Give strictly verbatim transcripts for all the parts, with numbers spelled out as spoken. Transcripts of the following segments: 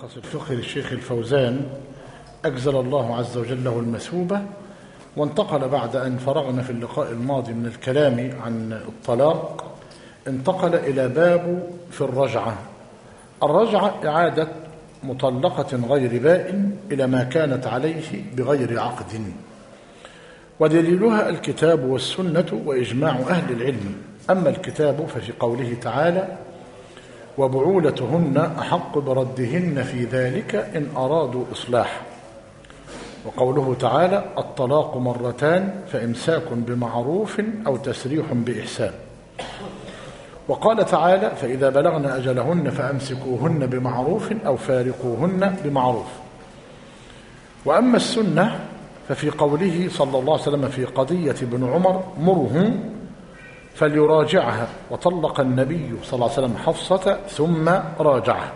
ملخص الفقه للشيخ الفوزان أجزل الله عز وجل له المثوبة، وانتقل بعد أن فرغنا في اللقاء الماضي من الكلام عن الطلاق، انتقل إلى باب في الرجعة. الرجعة إعادة مطلقة غير بائن إلى ما كانت عليه بغير عقد، ودليلها الكتاب والسنة وإجماع أهل العلم. أما الكتاب ففي قوله تعالى: وبعولتهن أحق بردهن في ذلك إن أرادوا إصلاح. وقوله تعالى: الطلاق مرتان فإمساك بمعروف أو تسريح بإحسان. وقال تعالى: فإذا بلغن أجلهن فأمسكوهن بمعروف أو فارقوهن بمعروف. وأما السنة ففي قوله صلى الله عليه وسلم في قضية ابن عمر: مره فليراجعها، وطلق النبي صلى الله عليه وسلم حفصة ثم راجعها.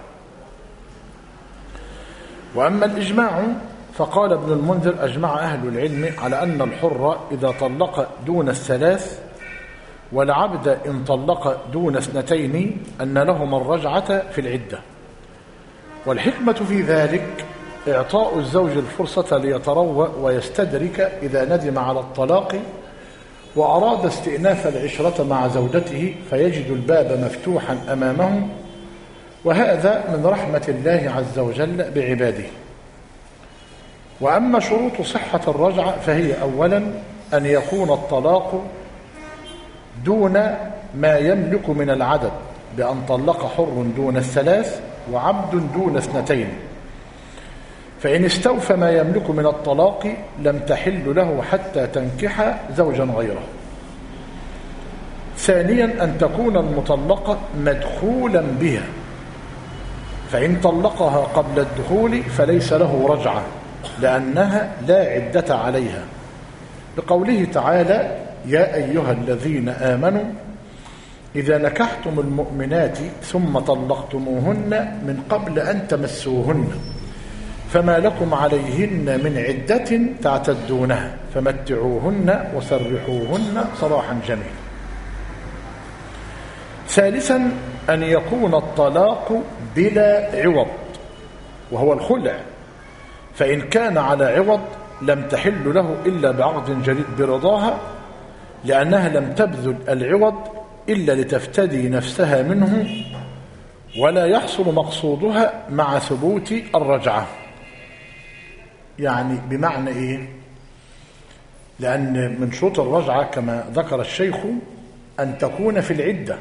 وأما الإجماع فقال ابن المنذر: أجمع أهل العلم على أن الحر إذا طلق دون الثلاث والعبد إن طلق دون اثنتين أن لهما الرجعة في العدة. والحكمة في ذلك إعطاء الزوج الفرصة ليتروى ويستدرك إذا ندم على الطلاق وأراد استئناف العشرة مع زوجته، فيجد الباب مفتوحا أمامه، وهذا من رحمة الله عز وجل بعباده. وأما شروط صحة الرجعة فهي أولا أن يكون الطلاق دون ما يملك من العدد، بأن طلق حر دون الثلاث وعبد دون اثنتين، فإن استوفى ما يملك من الطلاق لم تحل له حتى تنكح زوجا غيره. ثانيا أن تكون المطلقة مدخولا بها، فإن طلقها قبل الدخول فليس له رجعة لأنها لا عدة عليها، بقوله تعالى: يا أيها الذين آمنوا إذا نكحتم المؤمنات ثم طلقتموهن من قبل أن تمسوهن فما لكم عليهن من عدة تعتدونها فمتعوهن وسرحوهن سراحا جميلا. ثالثا أن يكون الطلاق بلا عوض وهو الخلع، فإن كان على عوض لم تحل له إلا بعقد جديد برضاها، لأنها لم تبذل العوض إلا لتفتدي نفسها منه، ولا يحصل مقصودها مع ثبوت الرجعة. يعني بمعنى إيه؟ لأن من شروط الرجعة كما ذكر الشيخ أن تكون في العدة.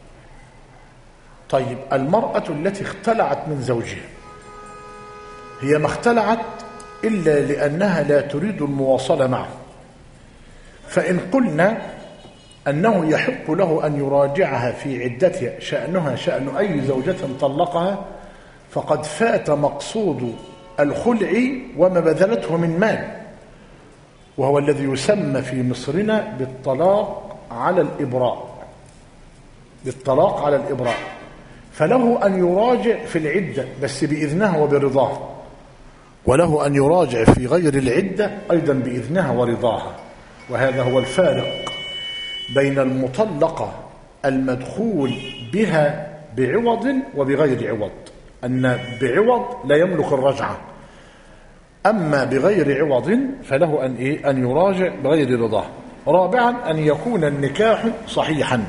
طيب، المرأة التي اختلعت من زوجها هي ما اختلعت إلا لأنها لا تريد المواصلة معه، فإن قلنا أنه يحق له أن يراجعها في عدتها شأنها شأن أي زوجة طلقها، فقد فات مقصود الخلع وما بذلته من مال، وهو الذي يسمى في مصرنا بالطلاق على الإبراء. بالطلاق على الإبراء، فله أن يراجع في العدة بس بإذنها وبرضاها، وله أن يراجع في غير العدة أيضا بإذنها ورضاها. وهذا هو الفارق بين المطلقة المدخول بها بعوض وبغير عوض، أن بعوض لا يملك الرجعة، أما بغير عوض فله أن, إيه؟ أن يراجع بغير رضاه. رابعا أن يكون النكاح صحيحا،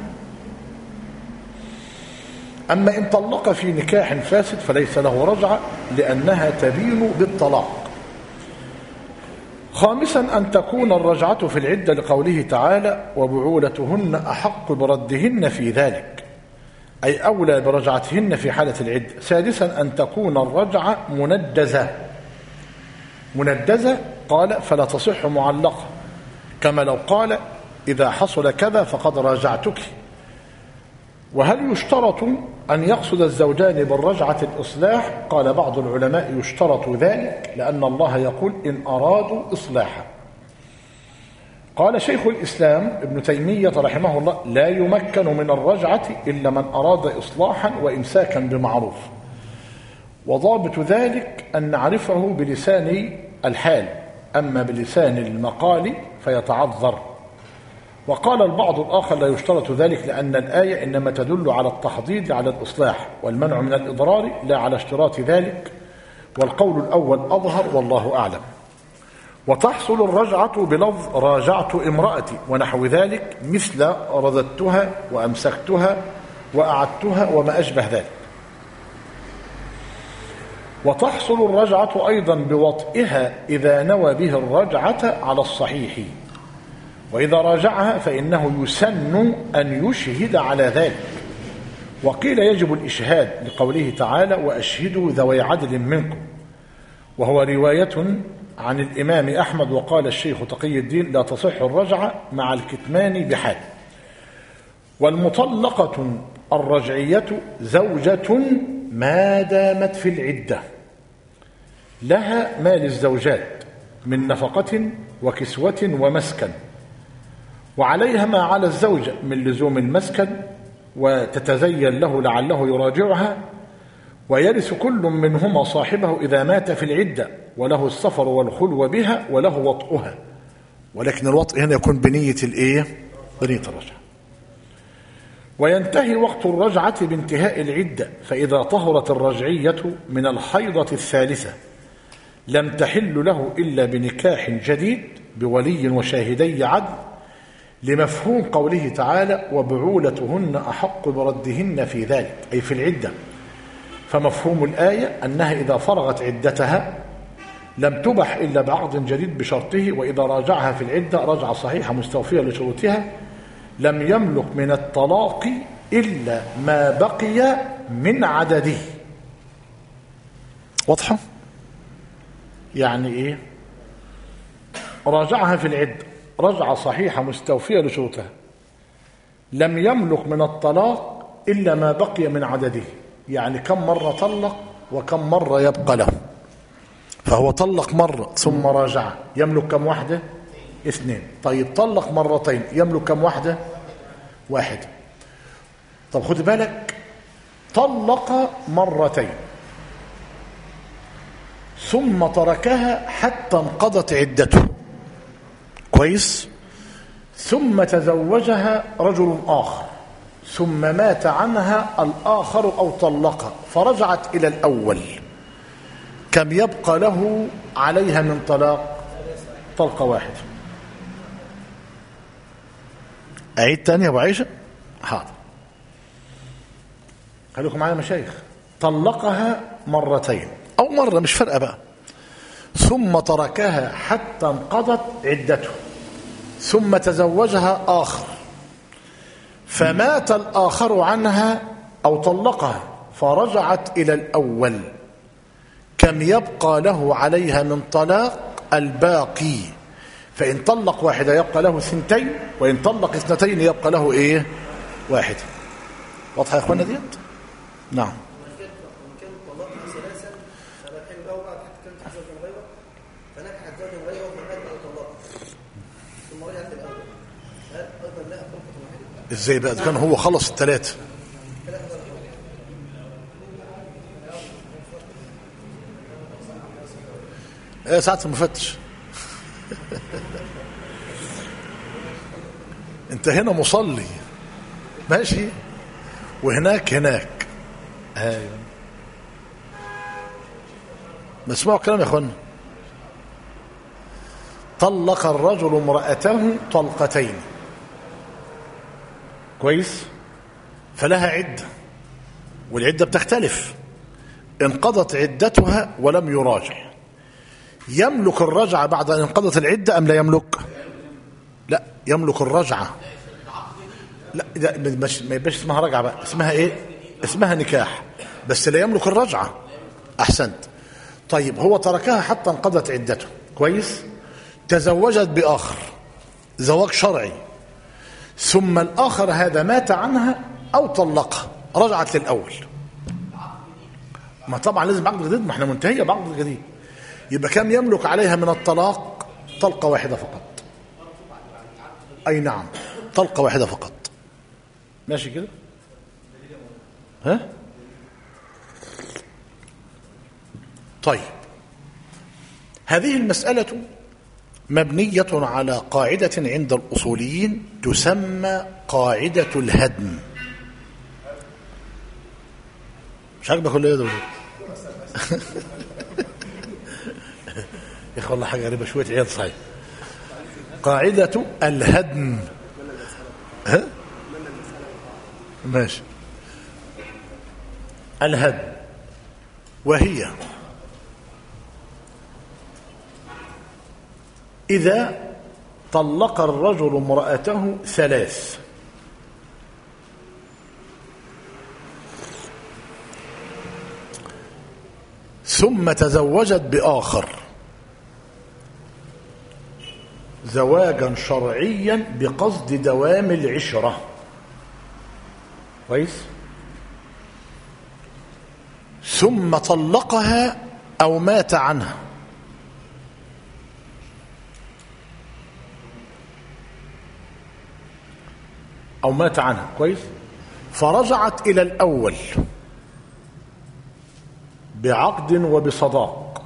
أما إن طلق في نكاح فاسد فليس له رجعة لأنها تبين بالطلاق. خامسا أن تكون الرجعة في العدة لقوله تعالى: وبعولتهن أحق بردهن في ذلك، أي أولى برجعتهن في حالة العدة. سادسا أن تكون الرجعة مندزة. مندزة قال فلا تصح معلقة، كما لو قال: إذا حصل كذا فقد راجعتك. وهل يشترط أن يقصد الزوجان بالرجعة الإصلاح؟ قال بعض العلماء: يشترط ذلك لأن الله يقول: إن أرادوا إصلاحا. قال شيخ الإسلام ابن تيمية رحمه الله: لا يمكن من الرجعة إلا من أراد إصلاحا وإمساكا بمعروف، وضابط ذلك أن نعرفه بلسان الحال، أما بلسان المقال فيتعذر. وقال البعض الآخر: لا يشترط ذلك لأن الآية إنما تدل على التحضيض على الإصلاح والمنع من الإضرار، لا على اشتراط ذلك. والقول الأول أظهر والله أعلم. وتحصل الرجعة بلفظ راجعت امرأتي ونحو ذلك، مثل رددتها وأمسكتها وأعدتها وما أشبه ذلك. وتحصل الرجعة أيضا بوطئها إذا نوى به الرجعة على الصحيح، وإذا راجعها فإنه يسن أن يشهد على ذلك. وقيل يجب الإشهاد لقوله تعالى وأشهدوا ذوي عدل منكم، وهو رواية عن الإمام أحمد. وقال الشيخ تقي الدين لا تصح الرجعة مع الكتمان بحال. والمطلقة الرجعية زوجة ما دامت في العدة، لها ما للزوجات من نفقة وكسوة ومسكن، وعليها ما على الزوجة من لزوم المسكن، وتتزين له لعله يراجعها. ويرث كل منهما صاحبه إذا مات في العدة، وله السفر والخلو بها وله وطئها، ولكن الوطء هنا يكون بنية الإيه؟ بنية الرجعة. وينتهي وقت الرجعة بانتهاء العدة، فإذا طهرت الرجعية من الحيضة الثالثة لم تحل له إلا بنكاح جديد بولي وشاهدي عدل، لمفهوم قوله تعالى وبعولتهن أحق بردهن في ذلك، أي في العدة. فمفهوم الآية أنها إذا فرغت عدتها لم تبح إلا بعقد جديد بشرطه، وإذا راجعها في العدة رجعة صحيحة مستوفية لشروطها، لم يملك من الطلاق إلا ما بقي من عدده. واضحة؟ يعني إيه؟ راجعها في العدة رجعة صحيحة مستوفية لشروطها، لم يملك من الطلاق إلا ما بقي من عدده، يعني كم مرة طلق وكم مرة يبقى له. فهو طلق مرة ثم راجع، يملك كم واحدة؟ اثنين. طيب طلق مرتين، يملك كم واحدة؟ واحدة. طب خد بالك، طلق مرتين ثم تركها حتى انقضت عدته، كويس؟ ثم تزوجها رجل آخر ثم مات عنها الآخر أو طلقها فرجعت إلى الأول، كم يبقى له عليها من طلاق؟ طلقة واحدة. أعيد تاني يا أبو عيشة؟ حاضر، خليكم معايا مشايخ. طلقها مرتين أو مرة مش فارقة بقى، ثم تركها حتى انقضت عدته، ثم تزوجها آخر فمات الآخر عنها أو طلقها فرجعت إلى الأول، كم يبقى له عليها من طلاق؟ الباقي. فإن طلق واحدة يبقى له ثنتين، وإن طلق اثنتين يبقى له إيه؟ واحد. واضحة يا إخوانا ديت؟ نعم. ازاي بقى؟ كان هو خلص الثلاثة. ايه ساعة المفتش. انت هنا مصلي ماشي، وهناك هناك. ايوه اسمعوا الكلام يا اخوانا. طلق الرجل امرأته طلقتين، كويس؟ فلها عدة، والعدة بتختلف. انقضت عدتها ولم يراجع، يملك الرجعة بعد أن انقضت العدة أم لا يملك؟ لا، يملك الرجعة. لا ده ما يبقاش اسمها رجعة بقى، اسمها ايه؟ اسمها نكاح، بس لا يملك الرجعة. أحسنت. طيب هو تركها حتى انقضت عدته، كويس؟ تزوجت بآخر زواج شرعي، ثم الآخر هذا مات عنها أو طلقها، رجعت للأول. ما طبعا لازم عقد جديد، ما احنا منتهية بعقد جديد. يبقى كم يملك عليها من الطلاق؟ طلقة واحدة فقط. أي نعم، طلقة واحدة فقط. ماشي كده؟ ها؟ طيب هذه المسألة مبنية على قاعدة عند الأصوليين تسمى قاعدة الهدم. مش عاجبك ولا ايه ده؟ يا اخي والله حاجه غريبه شويه عيال صحيح. قاعده الهدم. ها ماشي. الهدم وهي إذا طلق الرجل امرأته ثلاث ثم تزوجت بآخر زواجا شرعيا بقصد دوام العشرة، كويس، ثم طلقها أو مات عنها، أو مات عنها، كويس، فرجعت إلى الأول بعقد وبصداق.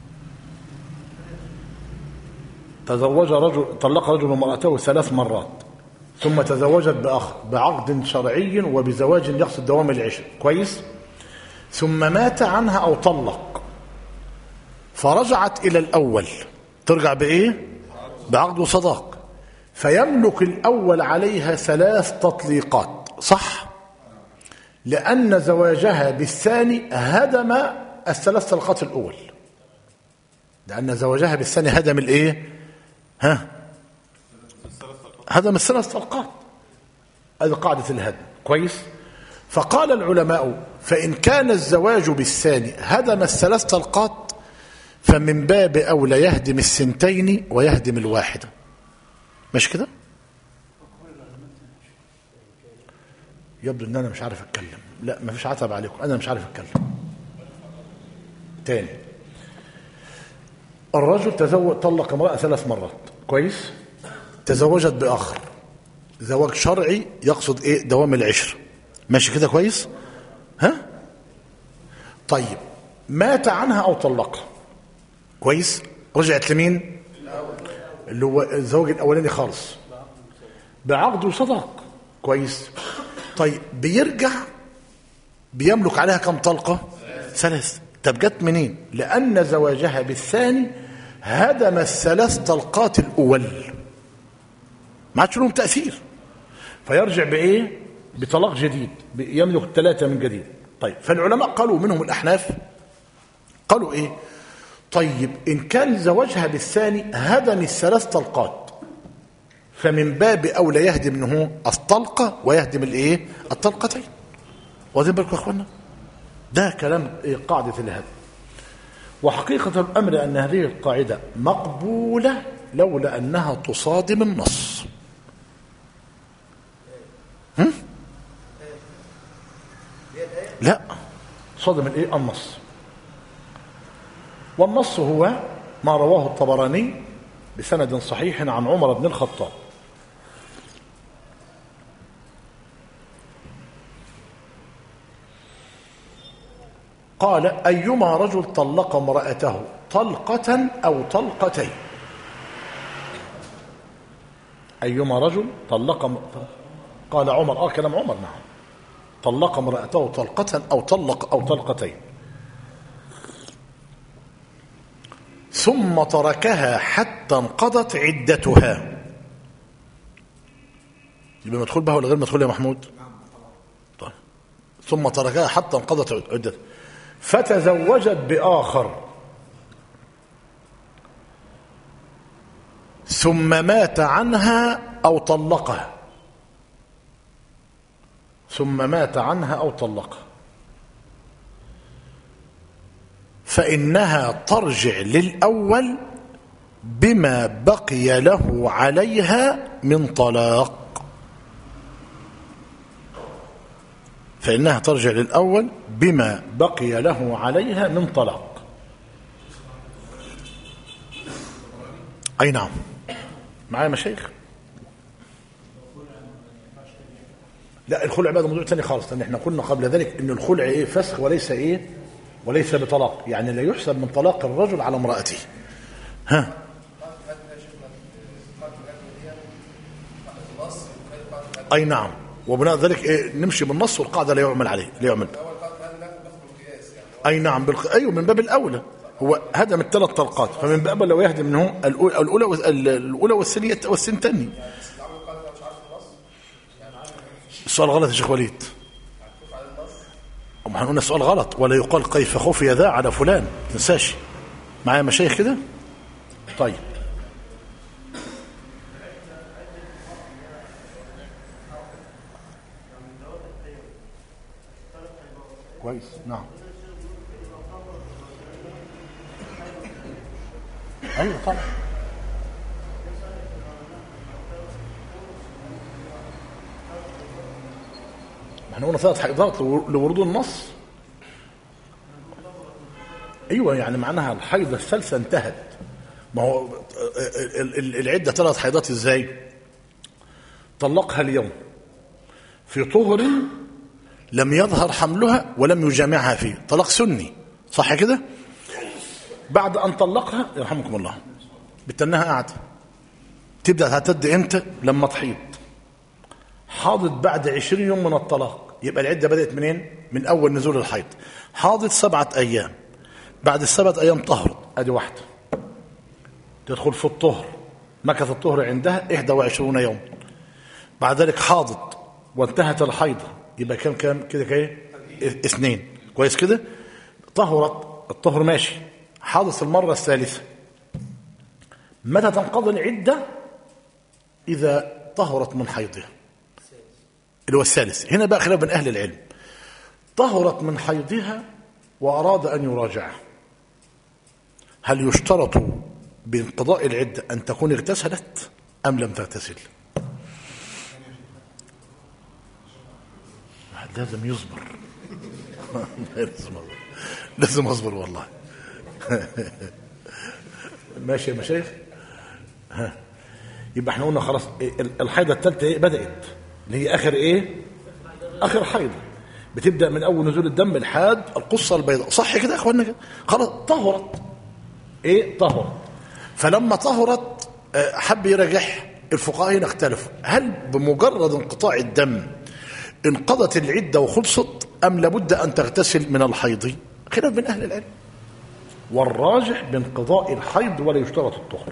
تزوج رجل، طلق رجل امرأته ثلاث مرات ثم تزوجت بآخر بعقد شرعي وبزواج يقصد دوام العشر، كويس، ثم مات عنها أو طلق فرجعت إلى الأول، ترجع بإيه؟ بعقد وصداق، فيملك الأول عليها ثلاث تطليقات، صح؟ لأن زواجها بالثاني هدم الثلاث طلقات الأول، لأن زواجها بالثاني هدم الإيه؟ ها؟ هدم الثلاث طلقات. هذه قاعدة الهدم، كويس؟ فقال العلماء فإن كان الزواج بالثاني هدم الثلاث طلقات فمن باب أولى يهدم الثنتين ويهدم الواحدة، مش كده؟ يبدو ان انا مش عارف اتكلم. لا ما فيش عتب عليكم، انا مش عارف اتكلم تاني. الرجل تزوج، طلق امرأة ثلاث مرات، كويس، تزوجت بآخر زواج شرعي يقصد ايه؟ دوام العشر، ماشي كده كويس؟ ها؟ طيب مات عنها او طلقها، كويس، رجعت لمين؟ اللي هو الزواج الاولاني خالص بعقد وصداق، كويس. طيب بيرجع بيملك عليها كم طلقة؟ ثلاث. طب جت منين؟ لأن زواجها بالثاني هدم الثلاث طلقات الأول، ما عادش لهم تأثير، فيرجع بإيه؟ بطلاق جديد، يملك الثلاثة من جديد. طيب فالعلماء قالوا منهم الأحناف قالوا إيه؟ طيب إن كان زواجها بالثاني هدم الثلاث طلقات فمن باب أولى يهدم منه الطلقة ويهدم الإيه؟ الطلقتين. واخدين بالكم يا أخوانا؟ ده كلام قاعدة الهدم. وحقيقة الأمر أن هذه القاعدة مقبولة لولا أنها تصادم النص. هم؟ لا، صادم الإيه؟ النص. والنص هو ما رواه الطبراني بسند صحيح عن عمر بن الخطاب قال أيما رجل طلق امرأته طلقة أو طلقتين، أيما رجل طلق م... قال عمر، آه كلام عمر، نعم، طلق امرأته طلقة أو طلق أو طلقتين ثم تركها حتى انقضت عدتها، يبقى مدخول بها ولا غير مدخول يا محمود؟ طيب. ثم تركها حتى انقضت عدتها فتزوجت بآخر ثم مات عنها أو طلقها، ثم مات عنها أو طلقها، فإنها ترجع للأول بما بقي له عليها من طلاق، فإنها ترجع للأول بما بقي له عليها من طلاق. أي نعم، معايا مشايخ؟ لا، الخلع بقى موضوع ثاني خالص، لأن احنا قلنا قبل ذلك إن الخلع إيه؟ فسخ وليس إيه؟ وليس بطلاق، يعني لا يحسب من طلاق الرجل على امرأته. ها؟ أي نعم، وبناء ذلك إيه؟ نمشي بالنص والقاعدة لا يعمل عليه، لا يعمل. أي نعم، بالق... أيوه من باب الأولى، هو هدم الثلاث طلقات، فمن باب لو يهدم منه الأولى الأولى والثانية والثنتين. السؤال غلط يا شيخ وليد، وما هنقول السؤال غلط. ولا يقال كيف خفي ذا على فلان، ما تنساش معايا مشايخ كده. طيب كويس. نعم ايوه طبعا. احنا قلنا ثلاث حيضات لورود النص. ايوه يعني معناها الحيضه الثالثه انتهت. ما هو العده ثلاث حيضات ازاي؟ طلقها اليوم في طهر لم يظهر حملها ولم يجامعها فيه، طلاق سني صح كده؟ بعد ان طلقها يرحمكم الله بتنها قاعده، تبدا تعتد امتى؟ لما تحيض. حاضت بعد عشرين يوم من الطلاق، يبقى العده بدات منين؟ من اول نزول الحيض. حاضت سبعه ايام، بعد السبعه ايام طهرت، ادي واحده تدخل في الطهر، مكث الطهر عندها واحد وعشرين يوم. بعد ذلك حاضت وانتهت الحيضه، يبقى كم كم كده كده اثنين. كويس كده؟ طهرت، الطهر ماشي. حاضت المره الثالثه، متى تنقضي العده؟ اذا طهرت من حيضها، اللي هو الثالث. هنا بقى خلاف بين اهل العلم، طهرت من حيضها واراد ان يراجعها، هل يشترط بانقضاء العده ان تكون اغتسلت ام لم تغتسل؟ لازم يصبر لازم اصبر والله ماشي يا مشايخ. ها يبقى احنا قلنا خلاص الحيضه الثالثه ايه بدات، اللي هي اخر ايه؟ اخر حيضه، بتبدا من اول نزول الدم لحد القصه البيضاء، صح كده يا اخوانا؟ خلاص طهرت ايه؟ طهرت. فلما طهرت حب يرجعها. الفقهاء هنا اختلفوا، هل بمجرد انقطاع الدم انقضت العده وخلصت ام لابد ان تغتسل من الحيض؟ خلاف بين اهل العلم، والراجح بانقضاء الحيض ولا يشترط الطهر.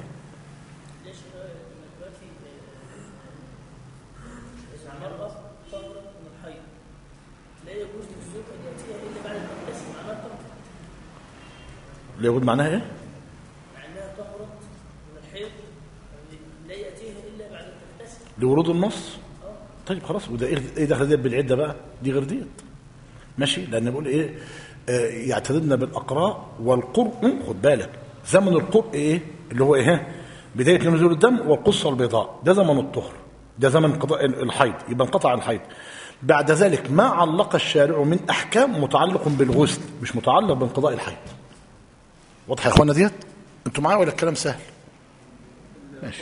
لا يقول معناها ايه؟ معناها طهرت من الحيض لا ياتيها الا بعد التغتسل لورود النص. طيب خلاص، وده ايه دخل ديت بالعده بقى؟ دي غير ديت ماشي، لان بقول ايه؟ آه يعتددنا بالاقراء والقرء. خد بالك زمن القرء ايه؟ اللي هو ايه؟ بدايه نزول الدم والقصه البيضاء، ده زمن الطهر، ده زمن انقضاء الحيض، يبقى انقطع الحيض. بعد ذلك ما علق الشارع من احكام متعلق بالغسل، مش متعلق بانقضاء الحيض. واضح يا اخوانا ديت؟ انتوا معايا ولا الكلام سهل؟ ماشي.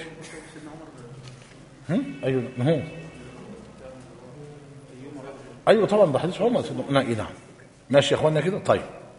هم؟ ايوه هو ايوه طبعا ده حديث عمر. نعم نعم ماشي يا اخوانا كده. طيب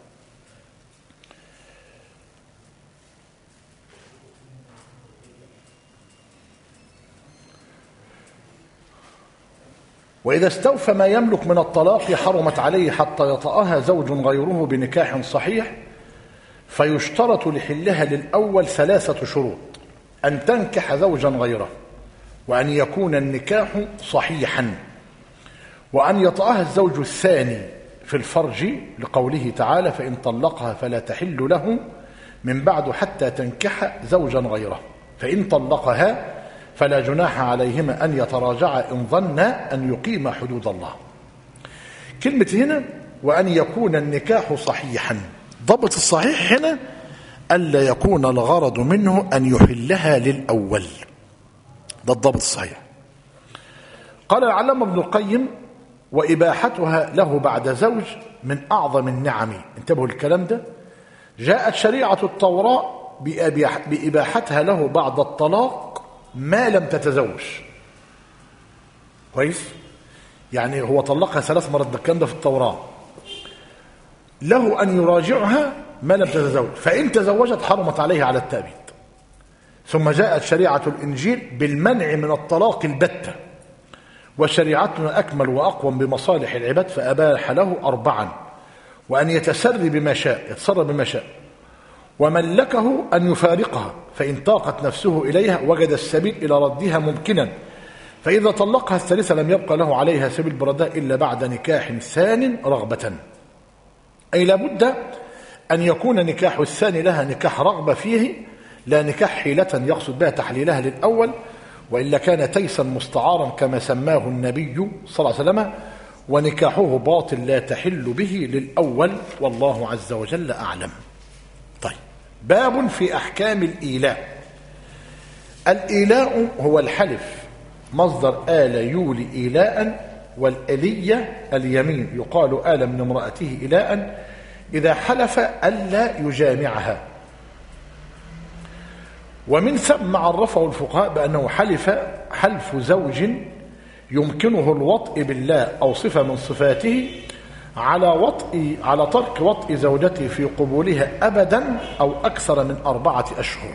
وإذا استوفى ما يملك من الطلاق حرمت عليه حتى يطأها زوج غيره بنكاح صحيح، فيشترط لحلها للأول ثلاثة شروط: أن تنكح زوجا غيره، وأن يكون النكاح صحيحا، وأن يطأها الزوج الثاني في الفرج، لقوله تعالى: فإن طلقها فلا تحل له من بعد حتى تنكح زوجا غيره، فإن طلقها فلا جناح عليهما أن يتراجعا إن ظنا أن يقيم حدود الله. كلمة هنا وأن يكون النكاح صحيحا، ضبط الصحيح هنا ألا يكون الغرض منه أن يحلها للأول، ده الضبط الصحيح. قال العلامة ابن القيم: وإباحتها له بعد زوج من أعظم النعم. انتبهوا الكلام ده، جاءت شريعة التوراة بإباحتها له بعد الطلاق ما لم تتزوج. كويس؟ يعني هو طلقها ثلاث مرات، ده الكلام ده في التوراة، له أن يراجعها ما لم تتزوج، فإن تزوجت حرمت عليه على التأبيد. ثم جاءت شريعة الإنجيل بالمنع من الطلاق البتة، وشريعتنا أكمل وأقوم بمصالح العباد، فأباح له أربعا: وأن يتسري بما شاء، يتسرى بما شاء، وملكه أن يفارقها، فإن طاقت نفسه إليها وجد السبيل إلى ردها ممكنا، فإذا طلقها الثالثة لم يبقى له عليها سبيل برداء إلا بعد نكاح ثان رغبة. أي لابد أن يكون نكاح الثاني لها نكاح رغبة فيه، لا نكاح حيلة يقصد بها تحليلها للأول، وإلا كان تيسا مستعارا كما سماه النبي صلى الله عليه وسلم، ونكاحه باطل لا تحل به للأول، والله عز وجل أعلم. طيب، باب في أحكام الإيلاء. الإيلاء هو الحلف، مصدر آل يولي إيلاء، والألية اليمين، يقال آل من امرأته إيلاء إذا حلف ألا يجامعها. ومن ثم عرفه الفقهاء بأنه حلف حلف زوج يمكنه الوطء بالله أو صفة من صفاته على وطء على ترك وطء زوجته في قبولها أبدا أو أكثر من أربعة أشهر.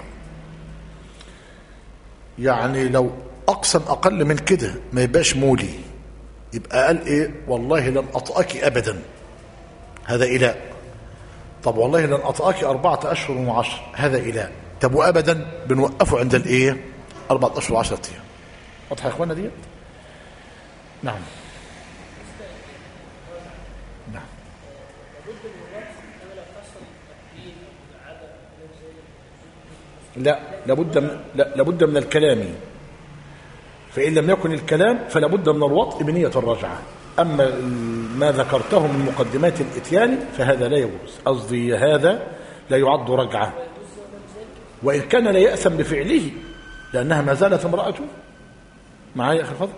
يعني لو أقسم أقل من كده ما يبقاش مولي، يبقى قال إيه؟ والله لن أطأك أبدا، هذا إله. طب والله لن أطأك أربعة أشهر وعشر، هذا إله. طب وأبدا بنوقفه عند الإيه؟ أربعة أشهر وعشرة أيام. واضح يا إخوانا ديت؟ نعم نعم. لا، لابد من لا لابد من الكلام، فإن لم يكن الكلام فلا بد من الوطء بنية الرجعة. أما ما ذكرته من مقدمات الإتيان فهذا لا يجوز، قصدي هذا لا يعد رجعة، وإن كان لا يأثم بفعله لأنها ما زالت امرأته. معايا يا أخي الفضل؟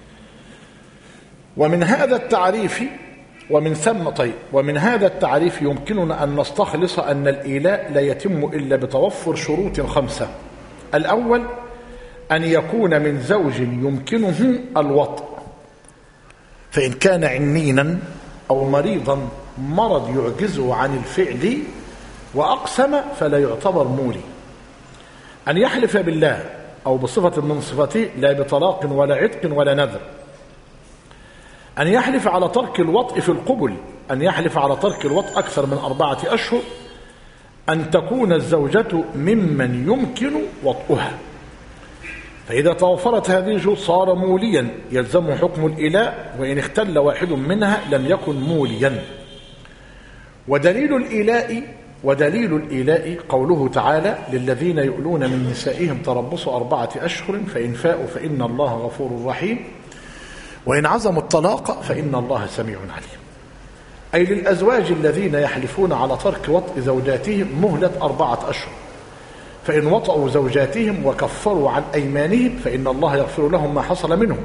ومن هذا التعريف ومن ثم طيب ومن هذا التعريف يمكننا أن نستخلص أن الإيلاء لا يتم إلا بتوفر شروط خمسة. الأول أن يكون من زوج يمكنه الوطء، فإن كان عنينا أو مريضا مرض يعجزه عن الفعل وأقسم فلا يعتبر مولي. أن يحلف بالله أو بصفة من صفاته لا بطلاق ولا عتق ولا نذر. أن يحلف على ترك الوطء في القبل، أن يحلف على ترك الوطء أكثر من أربعة أشهر. أن تكون الزوجة ممن يمكن وطئها، فإذا توفرت هذه الشروط صار موليا يلزمه حكم الإيلاء، وإن اختل واحد منها لم يكن موليا. ودليل الإيلاء ودليل الإيلاء قوله تعالى: للذين يؤلون من نسائهم تربص أربعة أشهر فإن فاءوا فإن الله غفور رحيم وإن عزموا الطلاق فإن الله سميع عليم. أي للأزواج الذين يحلفون على ترك وطء زوجاتهم مهلة أربعة أشهر، فإن وطئوا زوجاتهم وكفروا عن أيمانهم فإن الله يغفر لهم ما حصل منهم.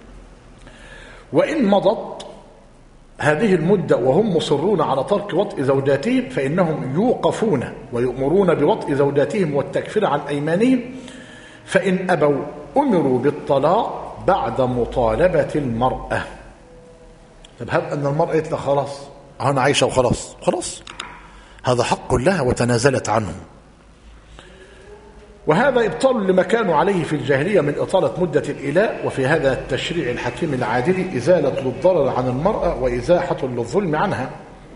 وإن مضت هذه المدة وهم مصرون على ترك وطء زوجاتهم فإنهم يوقفون ويؤمرون بوطء زوجاتهم والتكفير عن أيمانهم، فإن أبوا أمروا بالطلاق بعد مطالبة المرأة. طب هب أن المرأة قالت لها خلاص أنا عايشة وخلاص خلاص، هذا حق لها وتنازلت عنه. وهذا إبطال لما كانوا عليه في الجاهلية من إطالة مدة الإيلاء. وفي هذا التشريع الحكيم العادل إزالة للضرر عن المرأة وإزاحة للظلم عنها.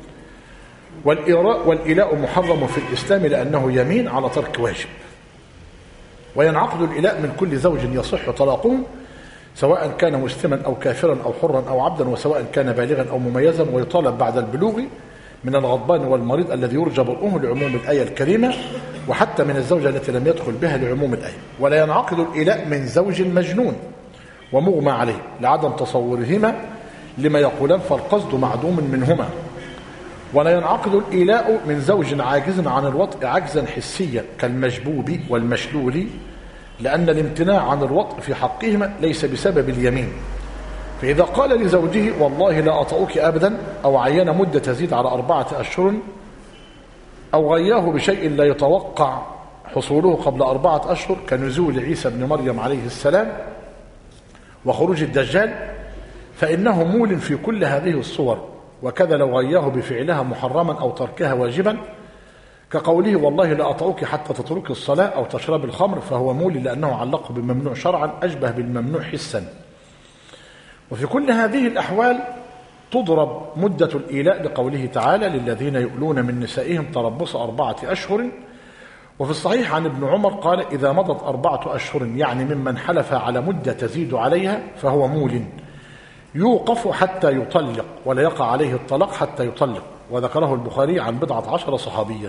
والإيلاء محرم في الإسلام لأنه يمين على ترك واجب. وينعقد الإيلاء من كل زوج يصح طلاقه، سواء كان مسلما أو كافرا أو حرا أو عبدا، وسواء كان بالغا أو مميزا، ويطالب بعد البلوغ من الغضبان والمريض الذي يرجى برؤه لعموم الآية الكريمة، وحتى من الزوجة التي لم يدخل بها لعموم الآية. ولا ينعقد الإيلاء من زوج مجنون ومغمى عليه لعدم تصورهما لما يقولان فالقصد معدوم منهما. ولا ينعقد الإيلاء من زوج عاجز عن الوطء عجزا حسيا كالمجبوب والمشلول، لأن الامتناع عن الوطء في حقهما ليس بسبب اليمين. فإذا قال لزوجه والله لا أطأك أبدا، أو عين مدة تزيد على أربعة أشهر، أو غياه بشيء لا يتوقع حصوله قبل أربعة أشهر كنزول عيسى بن مريم عليه السلام وخروج الدجال، فإنه مول في كل هذه الصور. وكذا لو غياه بفعلها محرما أو تركها واجبا، كقوله والله لا أطأك حتى تترك الصلاة أو تشرب الخمر، فهو مول لأنه علقه بالممنوع شرعا أشبه بالممنوع حسا. وفي كل هذه الأحوال تضرب مدة الإيلاء لقوله تعالى للذين يؤلون من نسائهم تربص أربعة أشهر. وفي الصحيح عن ابن عمر قال إذا مضت أربعة أشهر يعني ممن حلف على مدة تزيد عليها فهو مول يوقف حتى يطلق ولا يقع عليه الطلاق حتى يطلق. وذكره البخاري عن بضعة عشر صحابيا.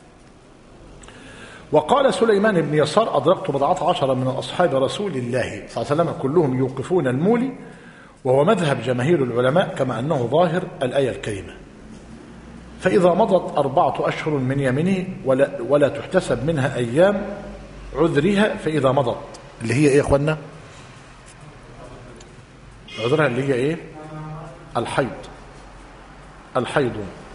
وقال سليمان بن يسار أدركت بضعة عشر من أصحاب رسول الله صلى الله عليه وسلم كلهم يوقفون المول، وهو مذهب جماهير العلماء كما أنه ظاهر الآية الكريمة. فإذا مضت أربعة أشهر من يمينه ولا, ولا تحتسب منها أيام عذرها، فإذا مضت اللي هي إيه يا إخوانا؟ عذرها اللي هي إيه؟ الحيض. الحيض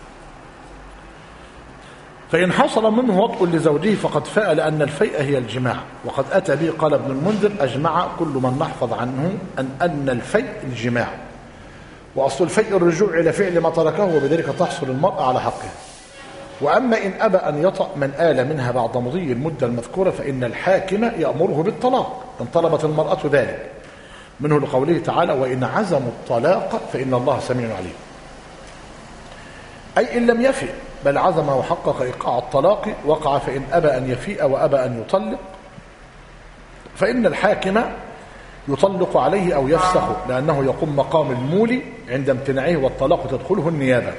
فإن حصل منه وطء لزوجه فقد فاء، لأن الفيء هي الجماع. وقد أتى به قال ابن المنذر أجمع كل من نحفظ عنه أن أن الفيء الجماع، وأصل الفيء الرجوع إلى فعل ما تركه، وبذلك تحصل المرأة على حقه. وأما إن أبى أن يطأ من آل منها بعد مضي المدة المذكورة فإن الحاكم يأمره بالطلاق إن طلبت المرأة ذلك، منه لقوله تعالى وإن عزموا الطلاق فإن الله سميع عليم. أي إن لم يفئ بل عزم وحقق إيقاع الطلاق وقع، فإن أبى أن يفيء وأبى أن يطلق فإن الحاكم يطلق عليه أو يفسخه، لأنه يقوم مقام المولي عند امتناعه، والطلاق تدخله النيابة.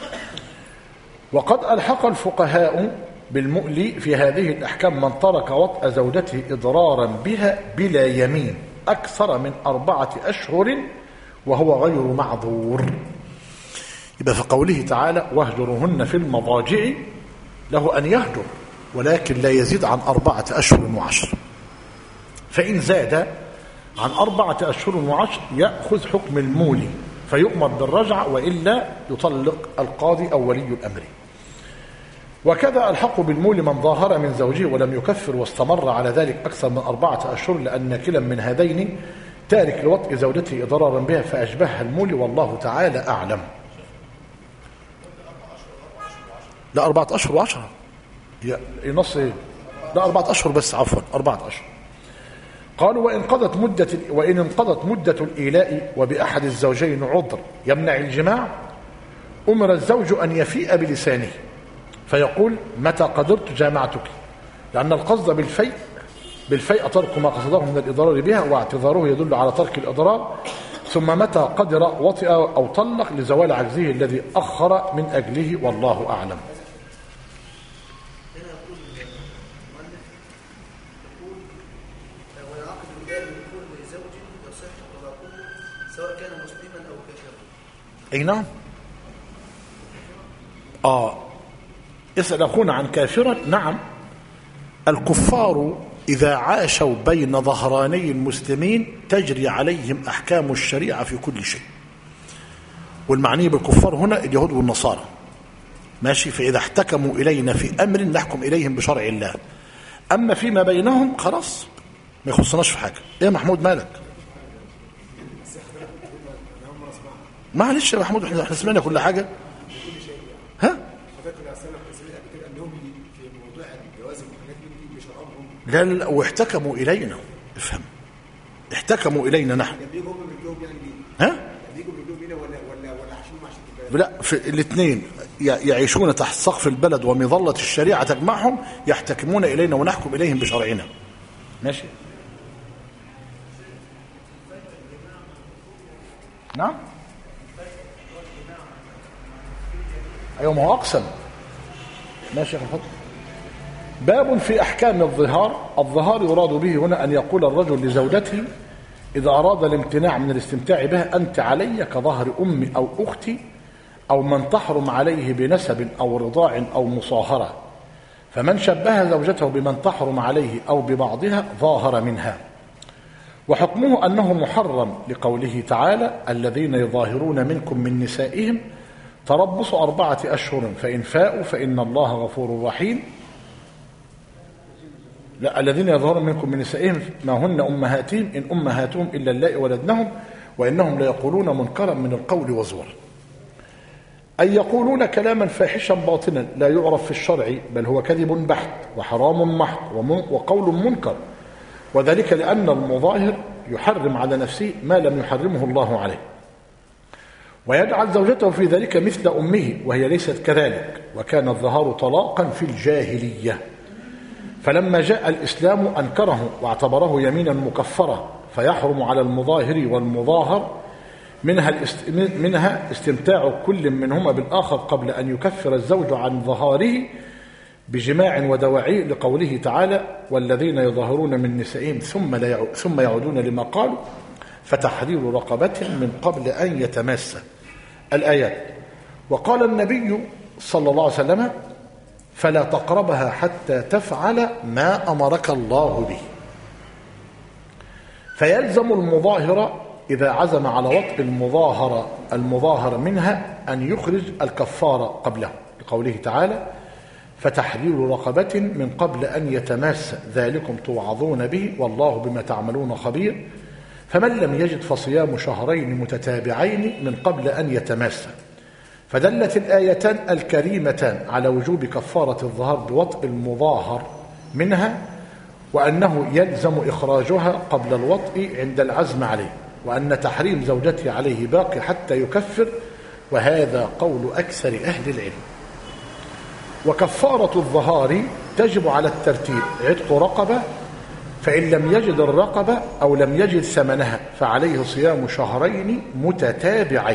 وقد ألحق الفقهاء بالمؤلي في هذه الأحكام من ترك وطأ زوجته إضرارا بها بلا يمين أكثر من أربعة أشهر وهو غير معذور. يبقى في قوله تعالى واهجرهن في المضاجع له أن يهجر، ولكن لا يزيد عن أربعة أشهر وعشر. فإن زاد عن أربعة أشهر وعشر يأخذ حكم المولي فيؤمر بالرجعة، وإلا يطلق القاضي أو ولي الأمر. وكذا الحق بالمولي من ظاهر من زوجه ولم يكفر واستمر على ذلك أكثر من أربعة أشهر، لأن كلا من هذين تارك لوطء زوجته إضرارا بها فأشبهها المولي، والله تعالى أعلم. لا أربعة أشهر وعشرة ينص إيه؟ لا أربعة أشهر بس، عفوا أربعة أشهر. قالوا وإن قضت مدة وإن انقضت مدة الإيلاء وبأحد الزوجين عذر يمنع الجماع أمر الزوج أن يفيء بلسانه فيقول متى قدرت جامعتك، لأن القصد بالفيء بالفيء ترك ما قصده من الإضرار بها، واعتذاره يدل على ترك الإضرار. ثم متى قدر وطئ أو طلق لزوال عجزه الذي أخر من أجله، والله أعلم. أي نعم. آه اسأل أخونا عن كافرا. نعم، الكفار إذا عاشوا بين ظهراني المسلمين تجري عليهم أحكام الشريعة في كل شيء، والمعني بالكفار هنا اليهود والنصارى، ماشي. فإذا احتكموا إلينا في أمر نحكم إليهم بشرع الله، أما فيما بينهم خلاص ما يخصناش في حاجة. إيه يا محمود مالك؟ معلش يا محمود احنا سمعنا كل حاجة. ها؟ لا لا واحتكموا إلينا، افهم، احتكموا إلينا نحن. ها؟ لا في الاثنين يعيشون تحت سقف البلد ومظلة الشريعة تجمعهم، يحتكمون إلينا ونحكم إليهم بشرعنا، ماشي. نعم أيوة ما هو أقسم، ماشي يا فضل. باب في أحكام الظهار. الظهار يراد به هنا أن يقول الرجل لزوجته إذا أراد الامتناع من الاستمتاع بها أنت علي كظهر أمي أو أختي، أو من تحرم عليه بنسب أو رضاع أو مصاهرة، فمن شبه زوجته بمن تحرم عليه أو ببعضها ظاهر منها. وحكمه أنه محرم لقوله تعالى الذين يظاهرون منكم من نسائهم تربص أربعة أشهر فإن فاءوا فإن الله غفور رحيم. لا الذين يظهرون منكم من نسائهم ما هن أمهاتهم إن أمهاتهم إلا اللائي ولدنهم وإنهم ليقولون منكرا من القول وزورا، أي يقولون كلاما فاحشا باطنا لا يعرف في الشرع، بل هو كذب بحت وحرام محض وقول منكر، وذلك لأن المظاهر يحرم على نفسه ما لم يحرمه الله عليه. ويجعل زوجته في ذلك مثل أمه وهي ليست كذلك، وكان الظهار طلاقا في الجاهلية، فلما جاء الإسلام أنكره واعتبره يمينا مكفرة، فيحرم على المظاهر والمظاهر منها, منها استمتاع كل منهما بالآخر قبل أن يكفر الزوج عن ظهاره بجماع ودواعي، لقوله تعالى: والذين يظاهرون من نسائهم ثم, لا ثم يعودون لما قالوا فتحرير رقبة من قبل أن يتماس الآيات. وقال النبي صلى الله عليه وسلم: فلا تقربها حتى تفعل ما أمرك الله به. فيلزم المظاهر إذا عزم على وطء المظاهر المظاهر منها أن يخرج الكفارة قبله، لقوله تعالى: فتحرير رقبة من قبل أن يتماس ذلكم توعظون به والله بما تعملون خبير. فمن لم يجد فصيام شهرين متتابعين من قبل أن يتماس. فدلت الآيتان الكريمتان على وجوب كفارة الظهار بوطء المظاهر منها، وأنه يلزم إخراجها قبل الوطء عند العزم عليه، وأن تحريم زوجته عليه باقي حتى يكفر، وهذا قول أكثر أهل العلم. وكفارة الظهار تجب على الترتيب: عتق رقبة، فإن لم يجد الرقبة أو لم يجد ثمنها فعليه صيام شهرين متتابعين،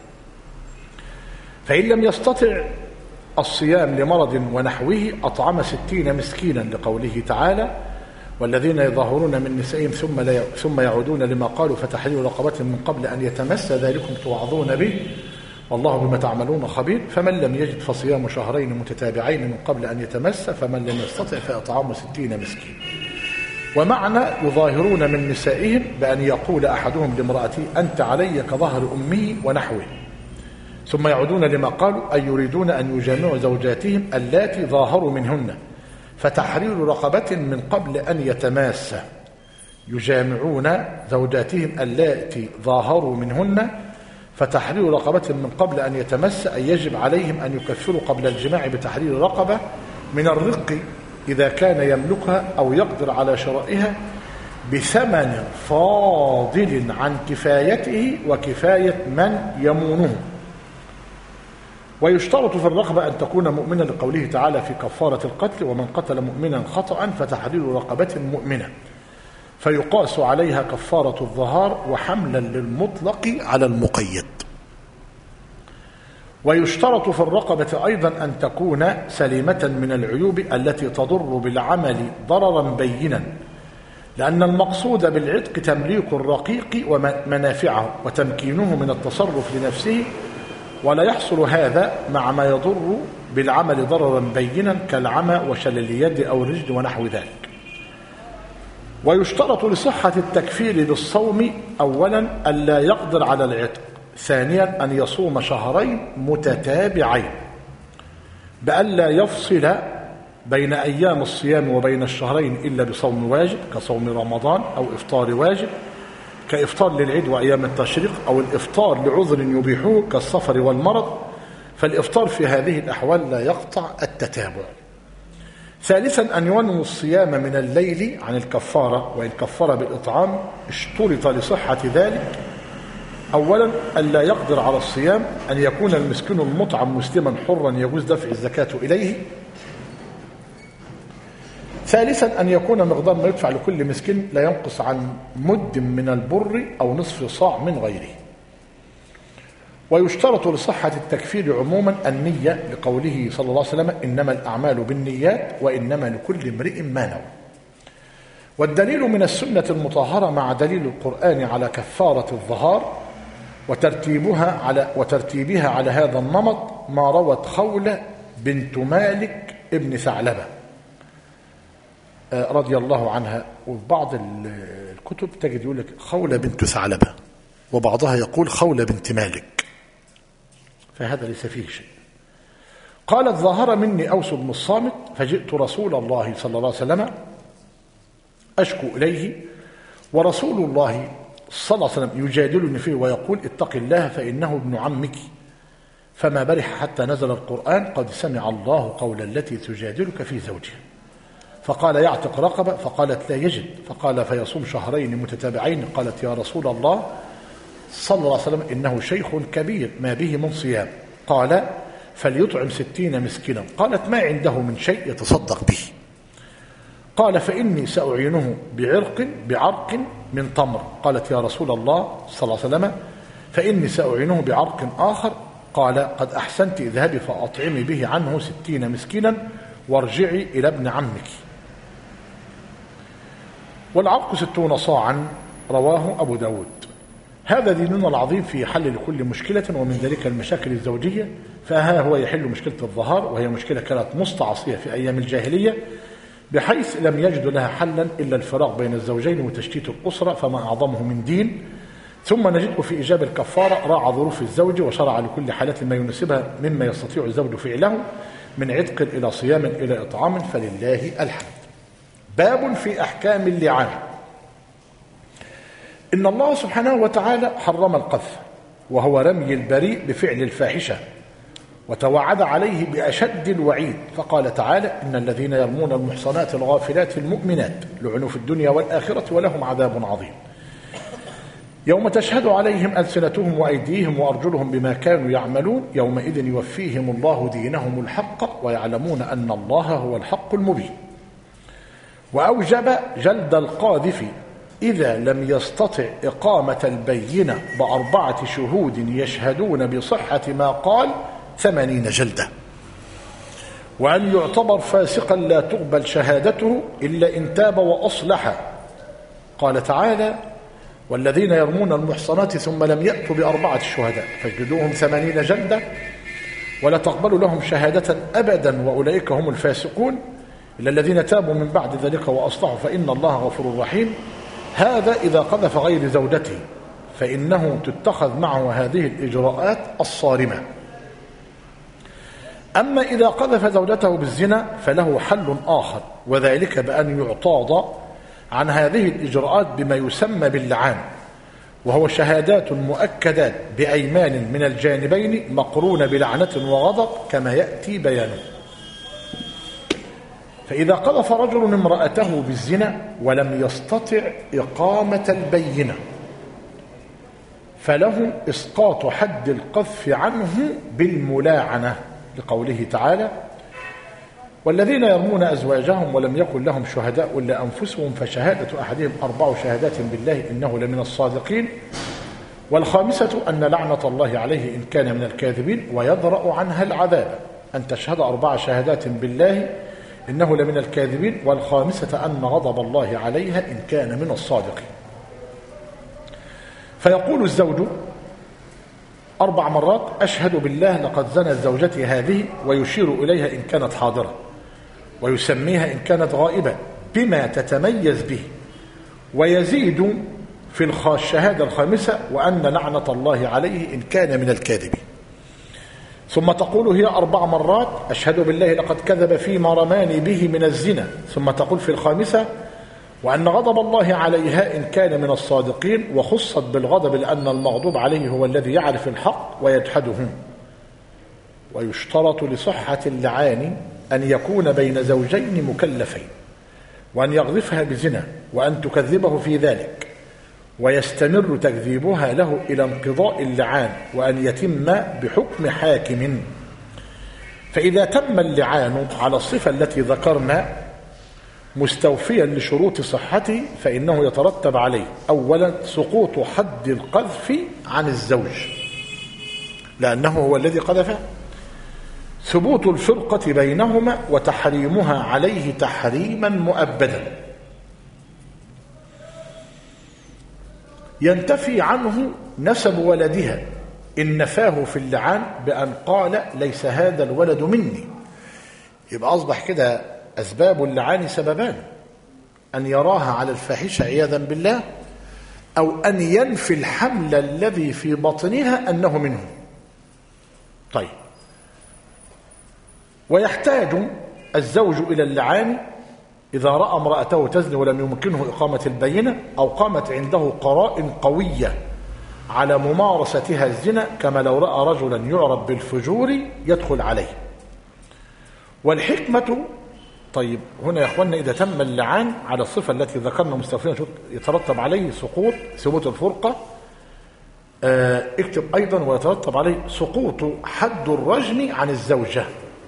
فإن لم يستطع الصيام لمرض ونحوه أطعم ستين مسكينا، لقوله تعالى: والذين يظاهرون من نسائهم ثم, لا ثم يعودون لما قالوا فتحرير رقبة من قبل أن يتمس ذلكم توعظون به والله بما تعملون خبير. فمن لم يجد فصيام شهرين متتابعين من قبل أن يتمس، فمن لم يستطع فإطعام ستين مسكين. ومعنى يظاهرون من نسائهم بأن يقول أحدهم لامرأته: أنت علي كظهر أمي ونحوه، ثم يعودون لما قالوا أي يريدون أن يجامعوا زوجاتهم اللاتي ظاهروا منهن، فتحرير رقبة من قبل أن يتماس. يجامعون زوجاتهم اللاتي ظاهروا منهن فتحرير رقبة من قبل أن يتمس، أي يجب عليهم أن يكفروا قبل الجماع بتحرير رقبة من الرق إذا كان يملكها أو يقدر على شرائها بثمن فاضل عن كفايته وكفاية من يمونه. ويشترط في الرقبة أن تكون مؤمنة، لقوله تعالى في كفارة القتل: ومن قتل مؤمنا خطأ فتحرير رقبة مؤمنة، فيقاس عليها كفارة الظهار وحملا للمطلق على المقيد. ويشترط في الرقبة أيضا أن تكون سليمة من العيوب التي تضر بالعمل ضررا بينا، لأن المقصود بالعتق تمليك الرقيق ومنافعه وتمكينه من التصرف لنفسه، ولا يحصل هذا مع ما يضر بالعمل ضررا بينا كالعمى وشلل اليد أو الرجل ونحو ذلك. ويشترط لصحة التكفير بالصوم أولا ألا يقدر على العتق، ثانيا أن يصوم شهرين متتابعين بألا يفصل بين أيام الصيام وبين الشهرين إلا بصوم واجب كصوم رمضان، أو إفطار واجب كإفطار للعيد وأيام التشريق، أو الإفطار لعذر يبيحوه كالسفر والمرض، فالإفطار في هذه الأحوال لا يقطع التتابع. ثالثا أن ينوي الصيام من الليل عن الكفارة، وإن كفر بالإطعام اشترط لصحة ذلك أولا ألا يقدر على الصيام، أن يكون المسكين المطعم مسلما حرا يجوز دفع الزكاة إليه. ثالثا أن يكون مقدار ما يدفع لكل مسكين لا ينقص عن مد من البر أو نصف صاع من غيره. ويشترط لصحة التكفير عموما النية، لقوله صلى الله عليه وسلم: إنما الأعمال بالنيات وإنما لكل امرئ ما نوى. والدليل من السنة المطهرة مع دليل القرآن على كفارة الظهار وترتيبها على وترتيبها على هذا النمط ما روت خولة بنت مالك ابن ثعلبة رضي الله عنها. وفي بعض الكتب تجد يقول لك خولة بنت ثعلبة، وبعضها يقول خولة بنت مالك، فهذا ليس فيه شيء. قالت: ظهر مني أوس بن الصامت فجئت رسول الله صلى الله عليه وسلم أشكو إليه، ورسول الله صلى الله عليه وسلم يجادلني فيه ويقول: اتق الله فإنه ابن عمك. فما برح حتى نزل القرآن: قد سمع الله قول التي تجادلك في زوجها. فقال: يعتق رقبة؟ فقالت: لا يجد. فقال: فيصوم شهرين متتابعين. قالت: يا رسول الله صلى الله عليه وسلم إنه شيخ كبير ما به من صيام، قال فليطعم ستين مسكينا. قالت ما عنده من شيء يتصدق به. قال فإني سأعينه بعرق بعرق من تمر. قالت يا رسول الله صلى الله عليه وسلم فإني سأعينه بعرق آخر. قال قد أحسنت، اذهبي فأطعمي به عنه ستين مسكينا وارجعي إلى ابن عمك. والعرق ستون صاعا، رواه أبو داود. هذا ديننا العظيم في حل لكل مشكلة، ومن ذلك المشاكل الزوجية. فها هو يحل مشكلة الظهار، وهي مشكلة كانت مستعصية في أيام الجاهلية، بحيث لم يجد لها حلا إلا الفراق بين الزوجين وتشتيت الأسرة، فما أعظمه من دين. ثم نجده في إيجاب الكفارة، راعى ظروف الزوج وشرع لكل حالة ما يناسبها مما يستطيع الزوج فعله من عتق إلى صيام إلى إطعام، فلله الحمد. باب في أحكام اللعان. إن الله سبحانه وتعالى حرم القذف، وهو رمي البريء بفعل الفاحشة، وتوعد عليه بأشد الوعيد، فقال تعالى إن الذين يرمون المحصنات الغافلات المؤمنات لعنوا في الدنيا والآخرة ولهم عذاب عظيم. يوم تشهد عليهم ألسنتهم وأيديهم وأرجلهم بما كانوا يعملون يومئذ يوفيهم الله دينهم الحق ويعلمون أن الله هو الحق المبين. وأوجب جلد القاذف إذا لم يستطع إقامة البينة بأربعة شهود يشهدون بصحة ما قال ثمانين جلدة، وأن يعتبر فاسقا لا تقبل شهادته إلا إن تاب وأصلح. قال تعالى والذين يرمون المحصنات ثم لم يأتوا بأربعة شهداء فاجلدوهم ثمانين جلدة ولا تقبلوا لهم شهادة أبدا وأولئك هم الفاسقون إلا الذين تابوا من بعد ذلك وأصلحوا فإن الله غفور رحيم. هذا إذا قذف غير زوجته، فإنه تتخذ معه هذه الإجراءات الصارمة. أما إذا قذف زوجته بالزنا فله حل آخر، وذلك بأن يعتاض عن هذه الإجراءات بما يسمى باللعان، وهو شهادات مؤكدات بأيمان من الجانبين مقرونة بلعنة وغضب كما يأتي بيانه. فإذا قذف رجل امرأته بالزنا ولم يستطع إقامة البينة فله إسقاط حد القذف عنه بالملاعنة، لقوله تعالى والذين يرمون أزواجهم ولم يكن لهم شهداء إلا أنفسهم فشهادة أحدهم أربع شهادات بالله إنه لمن الصادقين، والخامسة أن لعنة الله عليه إن كان من الكاذبين ويدرأ عنها العذاب أن تشهد أربع شهادات بالله إنه لمن الكاذبين، والخامسة أن غضب الله عليها إن كان من الصادقين. فيقول الزوج أربع مرات أشهد بالله لقد زنت زوجتي هذه، ويشير إليها إن كانت حاضرة، ويسميها إن كانت غائبة بما تتميز به، ويزيد في الشهادة الخامسة وأن لعنة الله عليه إن كان من الكاذبين. ثم تقول هي أربع مرات أشهد بالله لقد كذب فيما رماني به من الزنا، ثم تقول في الخامسة وأن غضب الله عليها إن كان من الصادقين، وخصت بالغضب لأن المغضوب عليه هو الذي يعرف الحق ويجحده. ويشترط لصحة اللعان أن يكون بين زوجين مكلفين، وأن يغذفها بزنا، وأن تكذبه في ذلك، ويستمر تكذيبها له إلى انقضاء اللعان، وأن يتم بحكم حاكم. فإذا تم اللعان على الصفة التي ذكرنا مستوفيا لشروط صحته فإنه يترتب عليه أولا سقوط حد القذف عن الزوج لأنه هو الذي قذفه، ثبوت الفرقة بينهما وتحريمها عليه تحريما مؤبدا، ينتفي عنه نسب ولدها إن نفاه في اللعان بأن قال ليس هذا الولد مني. يبقى أصبح كده أسباب اللعان سببان: أن يراها على الفاحشة عياذا بالله، أو أن ينفي الحمل الذي في بطنها أنه منه. طيب، ويحتاج الزوج إلى اللعان إذا رأى امرأته تزني ولم يمكنه إقامة البينة، أو قامت عنده قرائن قوية على ممارستها الزنا، كما لو رأى رجلا يعرف بالفجور يدخل عليه. والحكمة، طيب هنا يا أخوانا إذا تم اللعان على الصفة التي ذكرنا مستوفيا يترتب عليه سقوط ثبوت الفرقة آه اكتب أيضا ويترتب عليه سقوط حد الرجم عن الزوجة.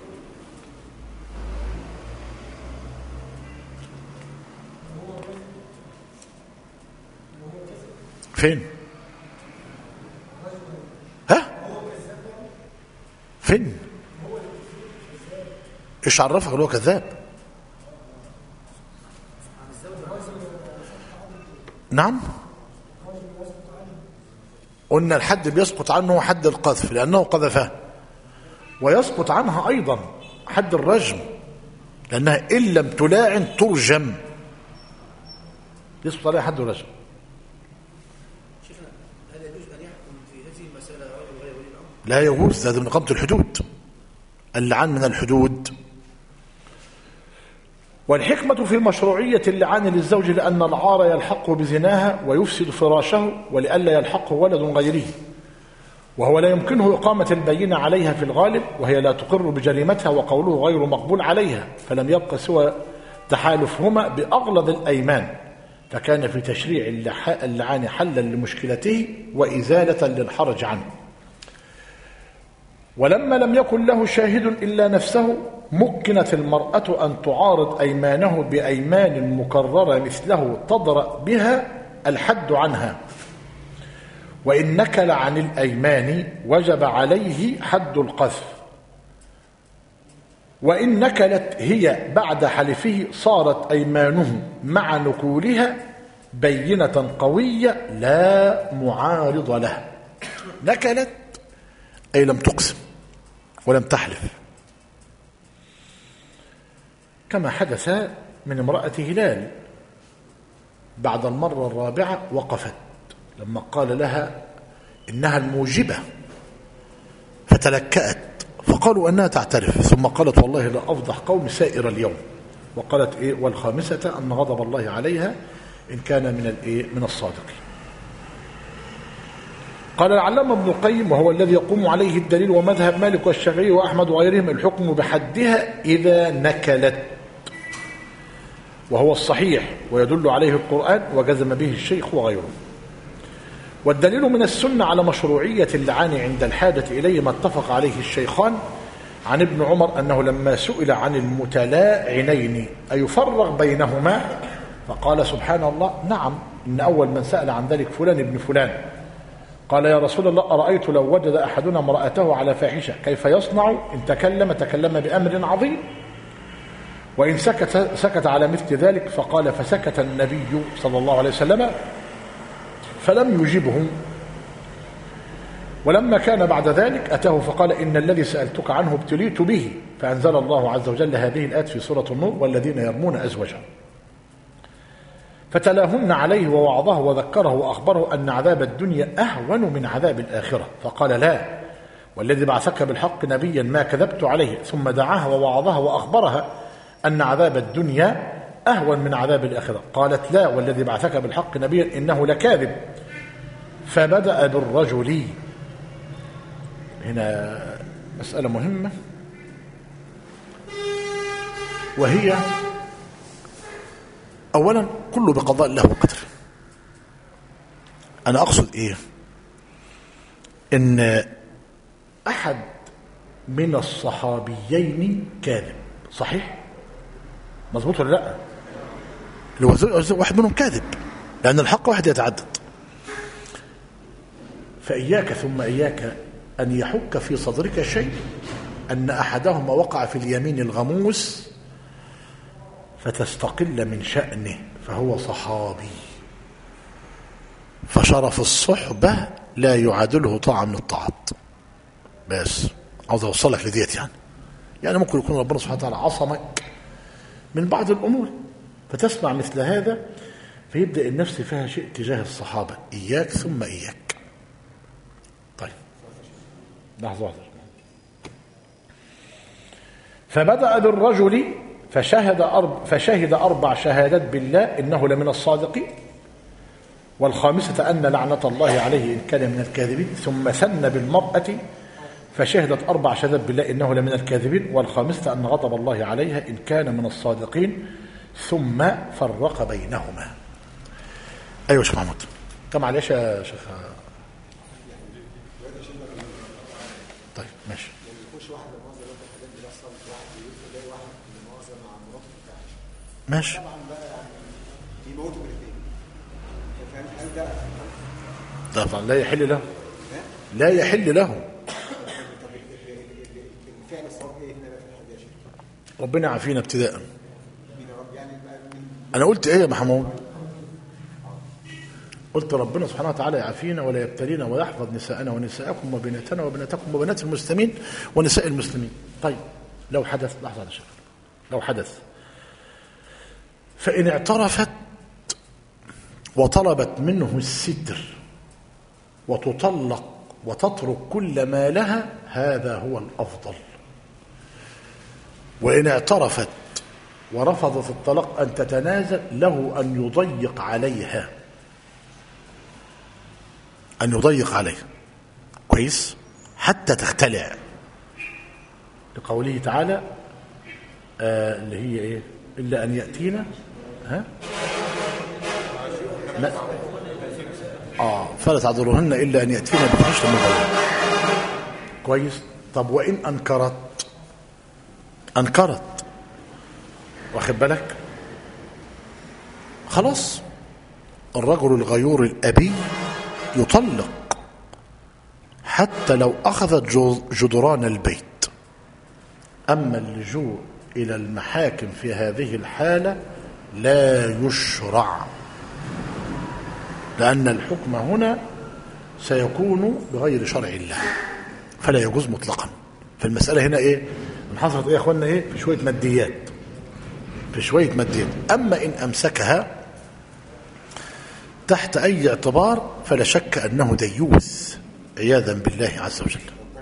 فين؟ ها؟ فين؟ ايش عرفك اللي هو كذاب؟ نعم، قلنا الحد بيسقط عنه حد القذف لأنه قذفه، ويسقط عنها أيضا حد الرجم لأنها إن لم تلاعن ترجم، يسقط عليها حد الرجم. شيخنا هل يجوز أن يحكم في هذه المسألة غير ولي الأمر؟ لا يجوز، هذا من إقامة الحدود، اللعان من الحدود. والحكمة في مشروعية اللعان للزوج لأن العار يلحقه بزناها ويفسد فراشه، ولئلا يلحقه ولد غيره، وهو لا يمكنه إقامة البينة عليها في الغالب، وهي لا تقر بجريمتها وقوله غير مقبول عليها، فلم يبق سوى تحالفهما بأغلظ الأيمان، فكان في تشريع اللعان حلا لمشكلته وإزالة للحرج عنه. ولما لم يكن له شاهد إلا نفسه مكنت المرأة أن تعارض أيمانه بأيمان مكررة مثله تضرأ بها الحد عنها، وإن نكل عن الأيمان وجب عليه حد القذف، وإن نكلت هي بعد حلفه صارت أيمانه مع نكولها بينة قوية لا معارض لها. نكلت أي لم تقسم ولم تحلف، كما حدث من امرأة هلال بعد المرة الرابعة وقفت لما قال لها إنها الموجبة فتلكأت، فقالوا أنها تعترف، ثم قالت والله لا أفضح قوم سائر اليوم، وقالت إيه والخامسة أن غضب الله عليها إن كان من الإيه من الصادقين. قال العلامة ابن القيم وهو الذي يقوم عليه الدليل ومذهب مالك والشافعي وأحمد وغيرهم الحكم بحدها إذا نكلت، وهو الصحيح ويدل عليه القرآن وجزم به الشيخ وغيره. والدليل من السنة على مشروعية اللعان عند الحاجة إليه ما اتفق عليه الشيخان عن ابن عمر أنه لما سئل عن المتلاعنين أيفرق بينهما فقال سبحان الله نعم، إن أول من سأل عن ذلك فلان ابن فلان. قال يا رسول الله أرأيت لو وجد أحدنا امرأته على فاحشة كيف يصنع؟ إن تكلم تكلم بأمر عظيم، وإن سكت سكت على مثل ذلك. فقال فسكت النبي صلى الله عليه وسلم فلم يجبهم. ولما كان بعد ذلك أتاه فقال إن الذي سألتك عنه ابتليت به، فأنزل الله عز وجل هذه الآيات في سورة النور والذين يرمون أزواجهم، فتلاهن عليه ووعظه وذكره وأخبره أن عذاب الدنيا أهون من عذاب الآخرة، فقال لا والذي بعثك بالحق نبيا ما كذبت عليه، ثم دعاها ووعظها وأخبرها أن عذاب الدنيا أهون من عذاب الآخرة، قالت لا والذي بعثك بالحق نبيا إنه لكاذب، فبدأ بالرجل. هنا مسألة مهمة وهي أولا كله بقضاء الله وقدره. أنا أقصد إيه؟ إن أحد من الصحابيين كاذب، صحيح؟ مظبوط ولا لا؟ اللي هو واحد منهم كاذب لأن الحق واحد يتعدد. فإياك ثم إياك أن يحك في صدرك شيء أن أحدهما وقع في اليمين الغموس فتستقل من شأنه فهو صحابي، فشرف الصحبة لا يعادله طاعة من الطاعات. بس عاوز أوصلك لديت يعني يعني ممكن يكون ربنا سبحانه وتعالى عصمك من بعض الأمور فتسمع مثل هذا فيبدأ النفس فيها شيء تجاه الصحابة. إياك ثم إياك. طيب لحظة واحدة. فبدأ بالرجل فشهد أربع, فشهد أربع شهادات بالله إنه لمن الصادقين، والخامسة أن لعنة الله عليه إن كان من الكاذبين، ثم ثنى بالمرأة فشهدت أربع شهادات بالله إنه لمن الكاذبين، والخامسة أن غضب الله عليها إن كان من الصادقين، ثم فرق بينهما. أيوة شيخ محمود. كم عليش يا شيخ ماشي. يعني يخش واحد لمؤاخذة لو الحاجات دي بيحصل واحد يلاقي واحد لمؤاخذة مع مراته بتاعته. ماشي. طبعا بقى يعني بيموتوا بالاثنين. فاهم؟ هل ده طبعا لا يحل له. لا يحل له. طب الفعل الصواب ايه هنا بقى في الحديث يا شيخ؟ ربنا عافينا ابتداء. مين يا رب يعني من انا قلت ايه يا محمود؟ قلت ربنا سبحانه وتعالى يعافينا ولا يبتلينا ويحفظ نساءنا ونساءكم وبناتنا وبناتكم وبنات المسلمين ونساء المسلمين. طيب لو حدث لحظه يا شيخ، لو حدث فإن اعترفت وطلبت منه الستر وتطلق وتترك كل ما لها، هذا هو الأفضل. وإن اعترفت ورفضت الطلاق أن تتنازل، له أن يضيق عليها، أن يضيق عليها كويس حتى تختلع، لقوله تعالى آه اللي هي إيه؟ إلا أن يأتينا ها لا آه فلا تعذرهن إلا أن يأتينا بفحشة مبينة. كويس. طب وإن أنكرت أنكرت واخد بالك، خلاص الرجل الغيور الأبي يطلق حتى لو أخذت جدران البيت. أما اللجوء إلى المحاكم في هذه الحالة لا يشرع، لأن الحكم هنا سيكون بغير شرع الله، فلا يجوز مطلقا. فالمسألة هنا إيه؟ انحصرت إيه يا أخوانا؟ إيه؟ في شوية ماديات، في شوية ماديات. أما إن أمسكها تحت أي اعتبار فلا شك أنه ديوث عياذا بالله عز وجل.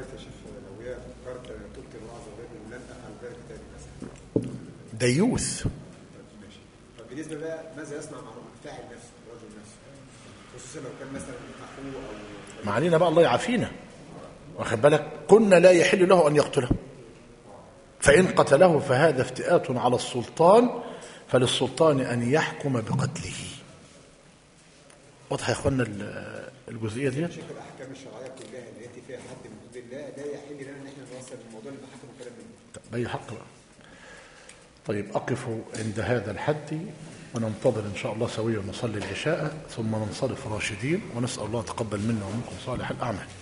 ديوث. طب بالنسبه بقى ماذا يصنع مع الفاعل نفسه، الرجل نفسه، خصوصا لو كان مثلا اخوه او ما علينا بقى، الله يعافينا واخد بالك. قلنا لا يحل له ان يقتله، فان قتله فهذا افتئات على السلطان، فللسلطان ان يحكم بقتله. واضح يا اخوانا الجزئيه دي؟ شيخ الاحكام الشرعيه كلها اللي انت فيها حد من حدود الله لا يحل لنا ان احنا نوصل الموضوع للمحاكم والكلام من ده. باي حق بقى. طيب أقف عند هذا الحد وننتظر إن شاء الله سويا نصلي العشاء ثم ننصرف راشدين، ونسأل الله تقبل منا ومنكم صالح الأعمال.